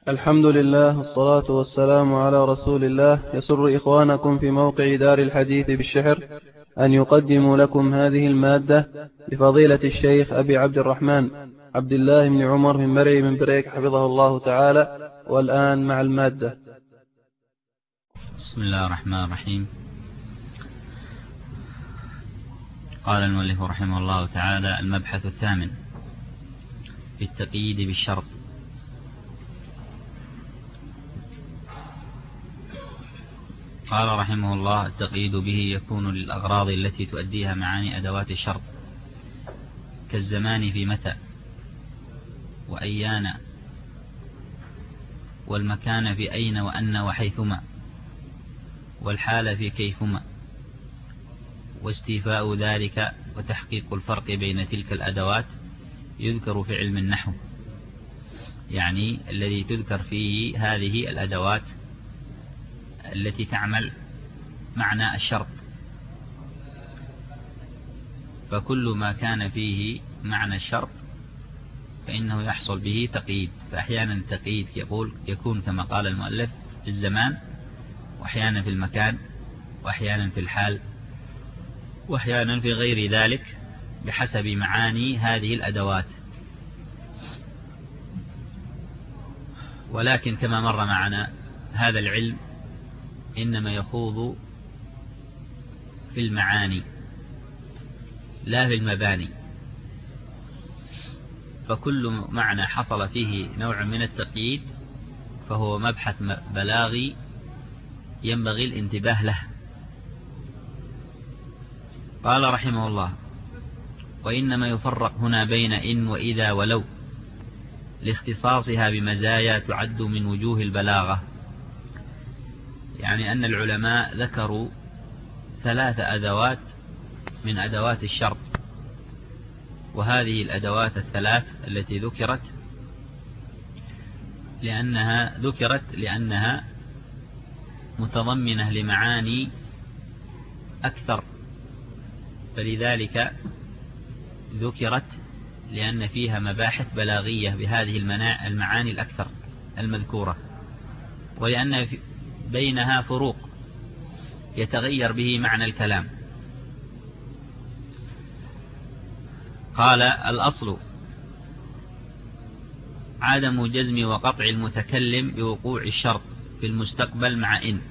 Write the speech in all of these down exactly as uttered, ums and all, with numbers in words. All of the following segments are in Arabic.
الحمد لله والصلاة والسلام على رسول الله. يسر إخوانكم في موقع دار الحديث بالشحر أن يقدموا لكم هذه المادة لفضيلة الشيخ أبي عبد الرحمن عبد الله بن عمر من مرعي من بريك حفظه الله تعالى. والآن مع المادة. بسم الله الرحمن الرحيم. قال المؤلف رحمه الله تعالى: المبحث الثامن في التقييد بالشرط. قال رحمه الله: التقييد به يكون للأغراض التي تؤديها معاني أدوات الشرط، كالزمان في متى، وأيان، والمكان في أين وأن وحيثما، والحال في كيفما، واستيفاء ذلك وتحقيق الفرق بين تلك الأدوات يذكر في علم النحو، يعني الذي تذكر فيه هذه الأدوات التي تعمل معنى الشرط. فكل ما كان فيه معنى الشرط فإنه يحصل به تقييد. فأحيانا التقييد يقول يكون كما قال المؤلف في الزمان، وأحيانا في المكان، وأحيانا في الحال، وأحيانا في غير ذلك بحسب معاني هذه الأدوات. ولكن كما مر معنا هذا العلم إنما يخوض في المعاني لا في المباني، فكل معنى حصل فيه نوع من التقييد فهو مبحث بلاغي ينبغي الانتباه له. قال رحمه الله: وإنما يفرق هنا بين إن وإذا ولو لاختصاصها بمزايا تعد من وجوه البلاغة. يعني أن العلماء ذكروا ثلاث أدوات من أدوات الشرط، وهذه الأدوات الثلاث التي ذكرت لأنها ذكرت لأنها متضمنة لمعاني أكثر، فلذلك ذكرت لأن فيها مباحث بلاغية بهذه المعاني الأكثر المذكورة، ولأن بينها فروق يتغير به معنى الكلام. قال: الأصل عدم جزم وقطع المتكلم بوقوع الشرط في المستقبل مع إن،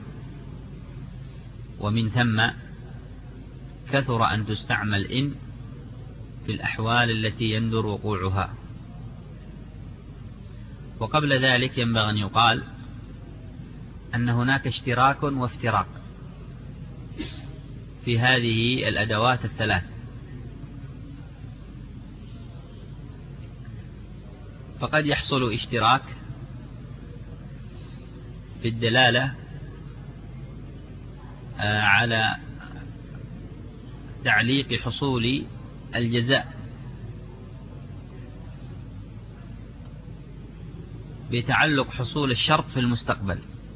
ومن ثم كثر أن تستعمل إن في الأحوال التي يندر وقوعها. وقبل ذلك ينبغي أن يقال أن هناك اشتراك وافتراق في هذه الأدوات الثلاث. فقد يحصل اشتراك في الدلالة على تعليق حصول الجزاء بتعلق حصول الشرط في المستقبل،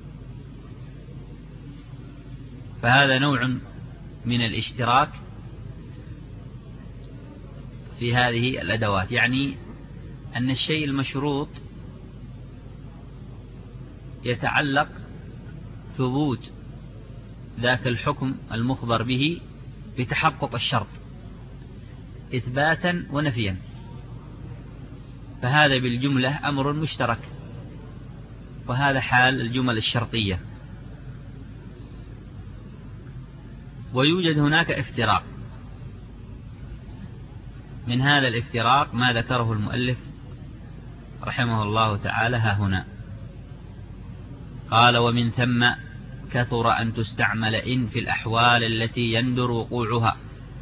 فهذا نوع من الاشتراك في هذه الأدوات. يعني أن الشيء المشروط يتعلق ثبوت ذاك الحكم المخبر به بتحقق الشرط إثباتا ونفيا، فهذا بالجملة أمر مشترك، وهذا حال الجمل الشرطية. ويوجد هناك افتراق، من هذا الافتراق ما ذكره المؤلف رحمه الله تعالى ها هنا. قال: ومن ثم كثر أن تستعمل إن في الأحوال التي يندر وقوعها.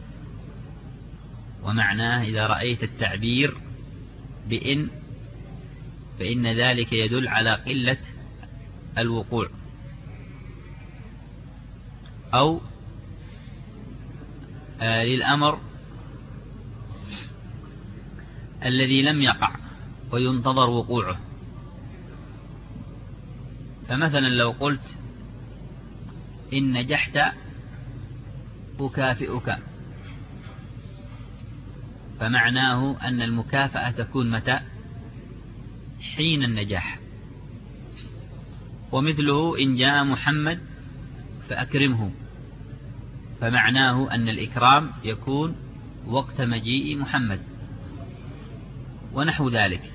ومعناه إذا رأيت التعبير بإن فإن ذلك يدل على قلة الوقوع، أو آه للأمر الذي لم يقع وينتظر وقوعه. فمثلا لو قلت: إن نجحت أكافئك، فمعناه أن المكافأة تكون متى؟ حين النجاح. ومثله إن جاء محمد فأكرمه، فمعناه أن الإكرام يكون وقت مجيء محمد ونحو ذلك.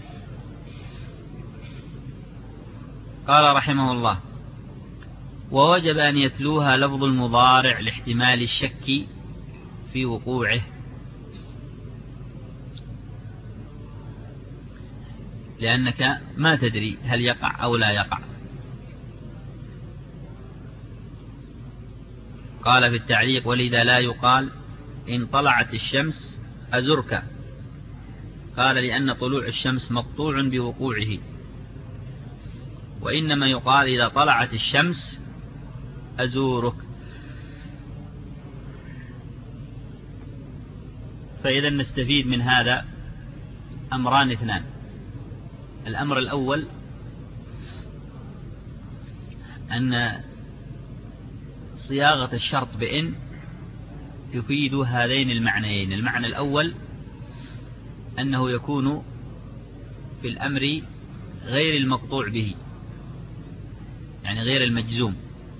قال رحمه الله: ووجب أن يتلوها لفظ المضارع لاحتمال الشك في وقوعه، لأنك ما تدري هل يقع أو لا يقع. قال في التعليق: ولذا لا يقال إن طلعت الشمس أزرك، قال لأن طلوع الشمس مقطوع بوقوعه، وإنما يقال إذا طلعت الشمس أزورك. فإذا نستفيد من هذا أمران اثنان: الأمر الأول أن صياغة الشرط بإن تفيد هذين المعنيين. المعنى الأول أنه يكون في الأمر غير المقطوع به، يعني غير المجزوم،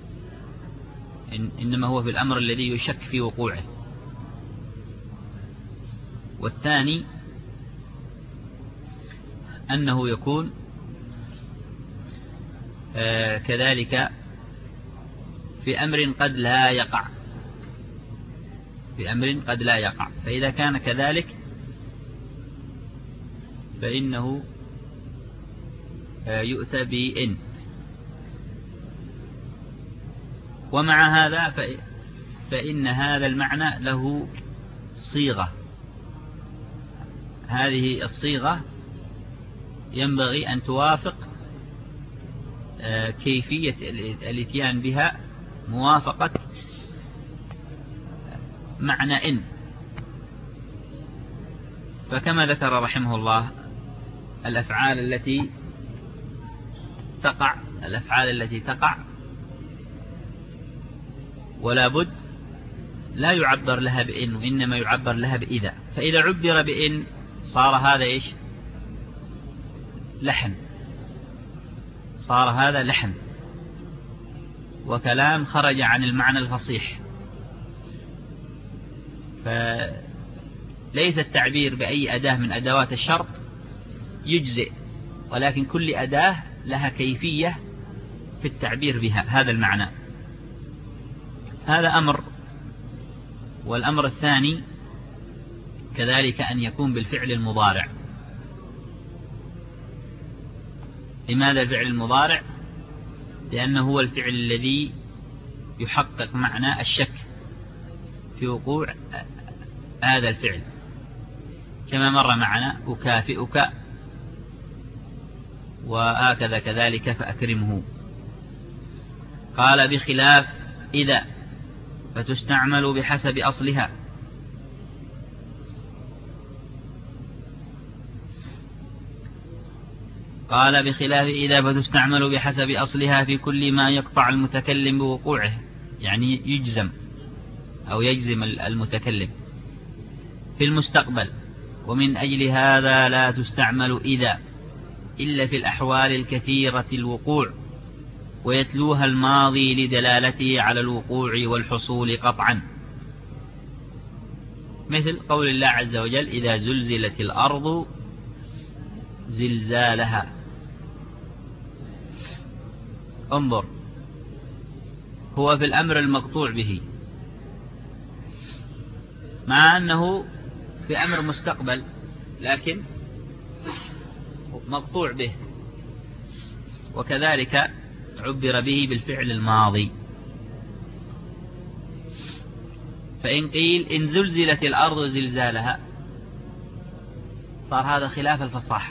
إنما هو في الأمر الذي يشك في وقوعه. والثاني أنه يكون آه كذلك في أمر قد لا يقع، في أمر قد لا يقع. فإذا كان كذلك فإنه آه يؤتى بإن. ومع هذا فإن هذا المعنى له صيغة، هذه الصيغة ينبغي أن توافق كيفية الاتيان بها موافقة معنى إن. فكما ذكر رحمه الله الأفعال التي تقع الأفعال التي تقع ولا بد لا يعبر لها بإن، وإنما يعبر لها بإذا. فإذا عبر بإن صار هذا إيش؟ لحن، صار هذا لحن وكلام خرج عن المعنى الفصيح. فليس التعبير بأي أداة من أدوات الشرط يجزئ، ولكن كل أداة لها كيفية في التعبير بها هذا المعنى. هذا أمر. والأمر الثاني كذلك أن يكون بالفعل المضارع. لماذا الفعل المضارع؟ لأنه هو الفعل الذي يحقق معنى الشك في وقوع هذا الفعل، كما مر معنا: أكافئك، وهكذا كذلك فأكرمه. قال: بخلاف إذا فتستعمل بحسب أصلها. قال: بخلاف إذا فتستعمل بحسب أصلها في كل ما يقطع المتكلم بوقوعه، يعني يجزم أو يجزم المتكلم في المستقبل. ومن أجل هذا لا تستعمل إذا إلا في الأحوال الكثيرة الوقوع، ويتلوها الماضي لدلالته على الوقوع والحصول قطعا، مثل قول الله عز وجل: إذا زلزلت الأرض زلزالها. انظر، هو في الأمر المقطوع به، مع أنه في أمر مستقبل لكن مقطوع به، وكذلك عبر به بالفعل الماضي. فإن قيل إن زلزلت الأرض زلزالها صار هذا خلاف الفصاحة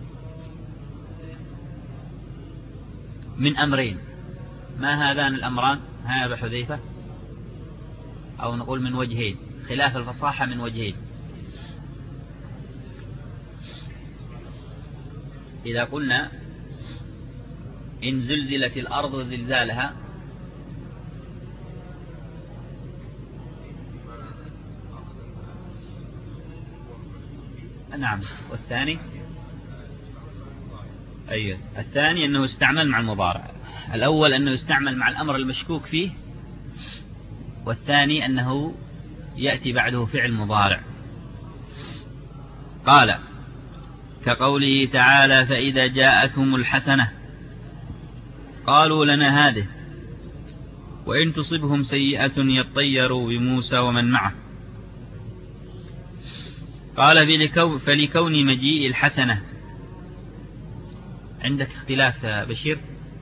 من أمرين. ما هذان الأمران؟ هذا حذيفة، أو نقول من وجهين، خلاف الفصاحة من وجهين. إذا قلنا إن زلزلت الأرض زلزالها، نعم. والثاني أيوه الثاني أنه استعمل مع المضارع. الأول أنه يستعمل مع الأمر المشكوك فيه، والثاني أنه يأتي بعده فعل مضارع. قال كقوله تعالى فإذا جاءتهم الحسنة قالوا لنا هذه وإن تصبهم سيئة يطيروا بموسى ومن معه. قال فلكون مجيء الحسنة. عندك اختلاف يا بشير؟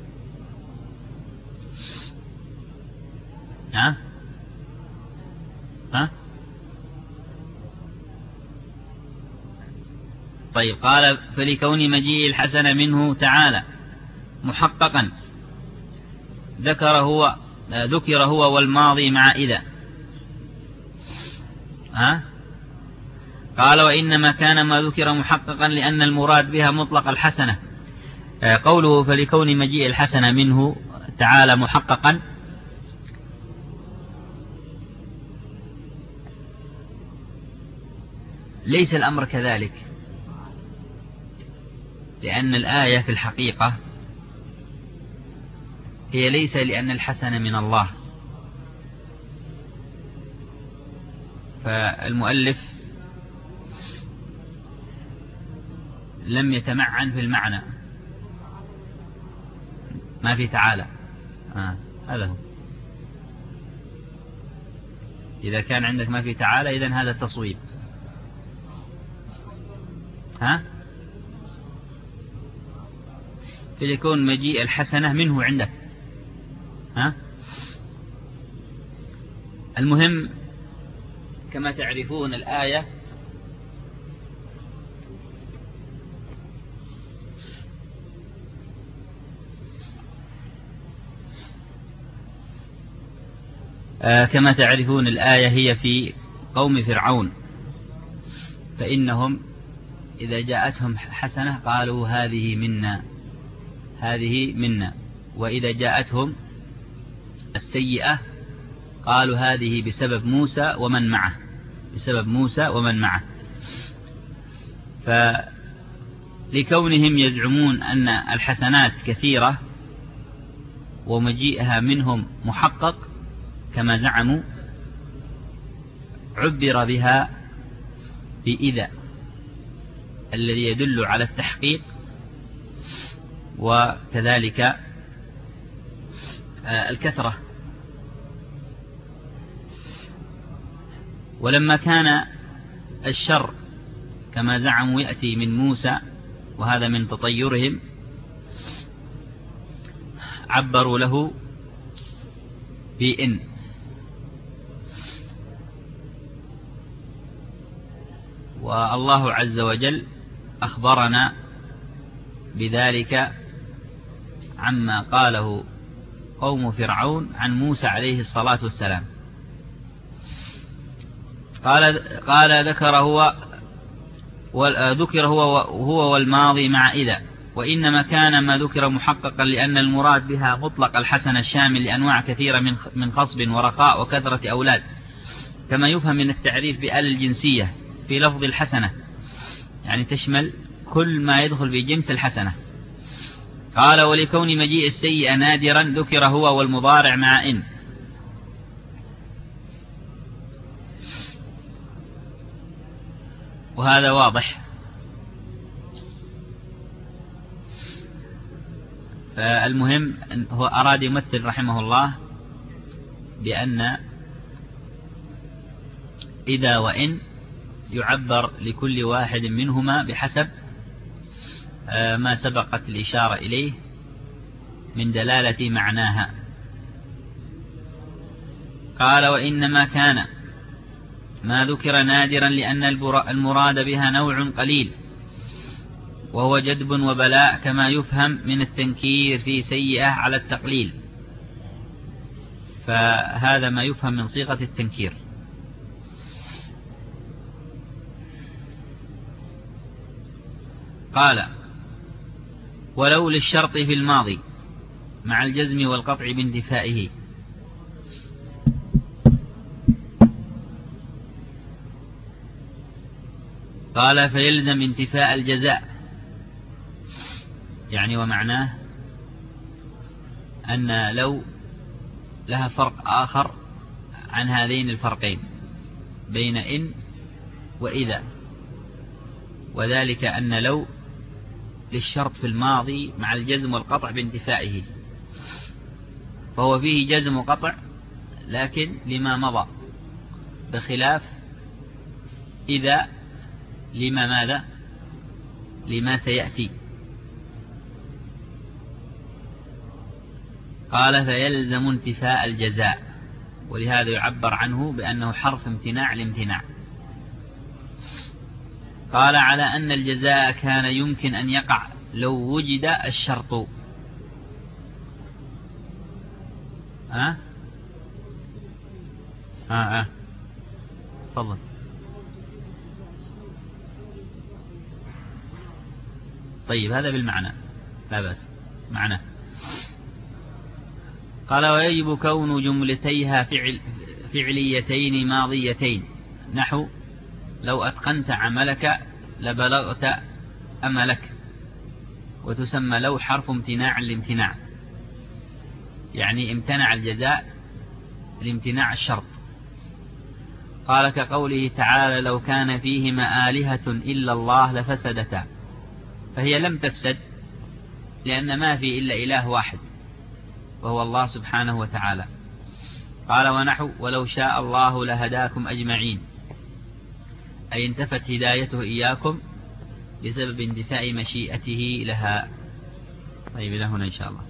ها ها طيب. قال فلكون مجيء الحسنة منه تعالى محققا ذكر هو ذكر هو والماضي مع إذا. ها قال وإنما كان ما ذكر محققا لأن المراد بها مطلق الحسنة. قوله فلكون مجيء الحسنة منه تعالى محققا ليس الأمر كذلك، لأن الآية في الحقيقة هي ليس لأن الحسنة من الله. فالمؤلف لم يتمعن في المعنى، ما في تعالى. آه. هذا هو. إذا كان عندك ما في تعالى إذن هذا التصويب. ها فليكون مجيء الحسنة منه عندك. ها المهم كما تعرفون الآية آه كما تعرفون الآية هي في قوم فرعون، فإنهم إذا جاءتهم حسنة قالوا هذه منا هذه منا، وإذا جاءتهم السيئة قالوا هذه بسبب موسى ومن معه بسبب موسى ومن معه. فلكونهم يزعمون أن الحسنات كثيرة ومجيئها منهم محقق كما زعموا عبر بها بإذا الذي يدل على التحقيق، وكذلك الكثرة. ولما كان الشر كما زعموا يأتي من موسى وهذا من تطيرهم عبروا له بإن. والله عز وجل أخبرنا بذلك عما قاله قوم فرعون عن موسى عليه الصلاة والسلام. قال قال ذكر هو ذكر هو هو والماضي مع إذا، وإنما كان ما ذكر محققا لأن المراد بها مطلق الحسن الشامل لأنواع كثيرة من من خصب ورخاء وكثرة أولاد، كما يفهم من التعريف بآل الجنسية في لفظ الحسنة، يعني تشمل كل ما يدخل في جنس الحسنة. قال ولكون مجيء السيئة نادرا ذكر هو والمضارع مع إن. وهذا واضح. فالمهم هو أراد يمثل رحمه الله بأن إذا وإن يعبر لكل واحد منهما بحسب ما سبقت الإشارة إليه من دلالة معناها. قال وإنما كان ما ذكر نادرا لأن المراد بها نوع قليل وهو جدب وبلاء، كما يفهم من التنكير في سيئة على التقليل، فهذا ما يفهم من صيغة التنكير. قال ولو للشرط في الماضي مع الجزم والقطع بانتفائه. قال فيلزم انتفاء الجزاء، يعني ومعناه أن لو لها فرق آخر عن هذين الفرقين بين إن وإذا، وذلك أن لو للشرط في الماضي مع الجزم والقطع بانتفائه، فهو فيه جزم وقطع لكن لما مضى، بخلاف إذا لما ماذا لما سيأتي. قال فيلزم انتفاء الجزاء، ولهذا يعبر عنه بأنه حرف امتناع الامتناع. قال على أن الجزاء كان يمكن أن يقع لو وجد الشرط. ها ها ها تفضل. طيب هذا بالمعنى لا بأس معنى. قال ويجب كون جملتيها فعل فعليتين ماضيتين، نحو لو أتقنت عملك لبلغت أملك، وتسمى لو حرف امتناع الامتناع، يعني امتنع الجزاء لامتناع الشرط. قال كقوله تعالى لو كان فيهما آلهة إلا الله لفسدتا، فهي لم تفسد لأن ما في إلا إله واحد وهو الله سبحانه وتعالى. قال ونحو ولو شاء الله لهداكم أجمعين، أي انتفت هدايته إياكم بسبب اندفاع مشيئته لها. طيب إلى هنا إن شاء الله.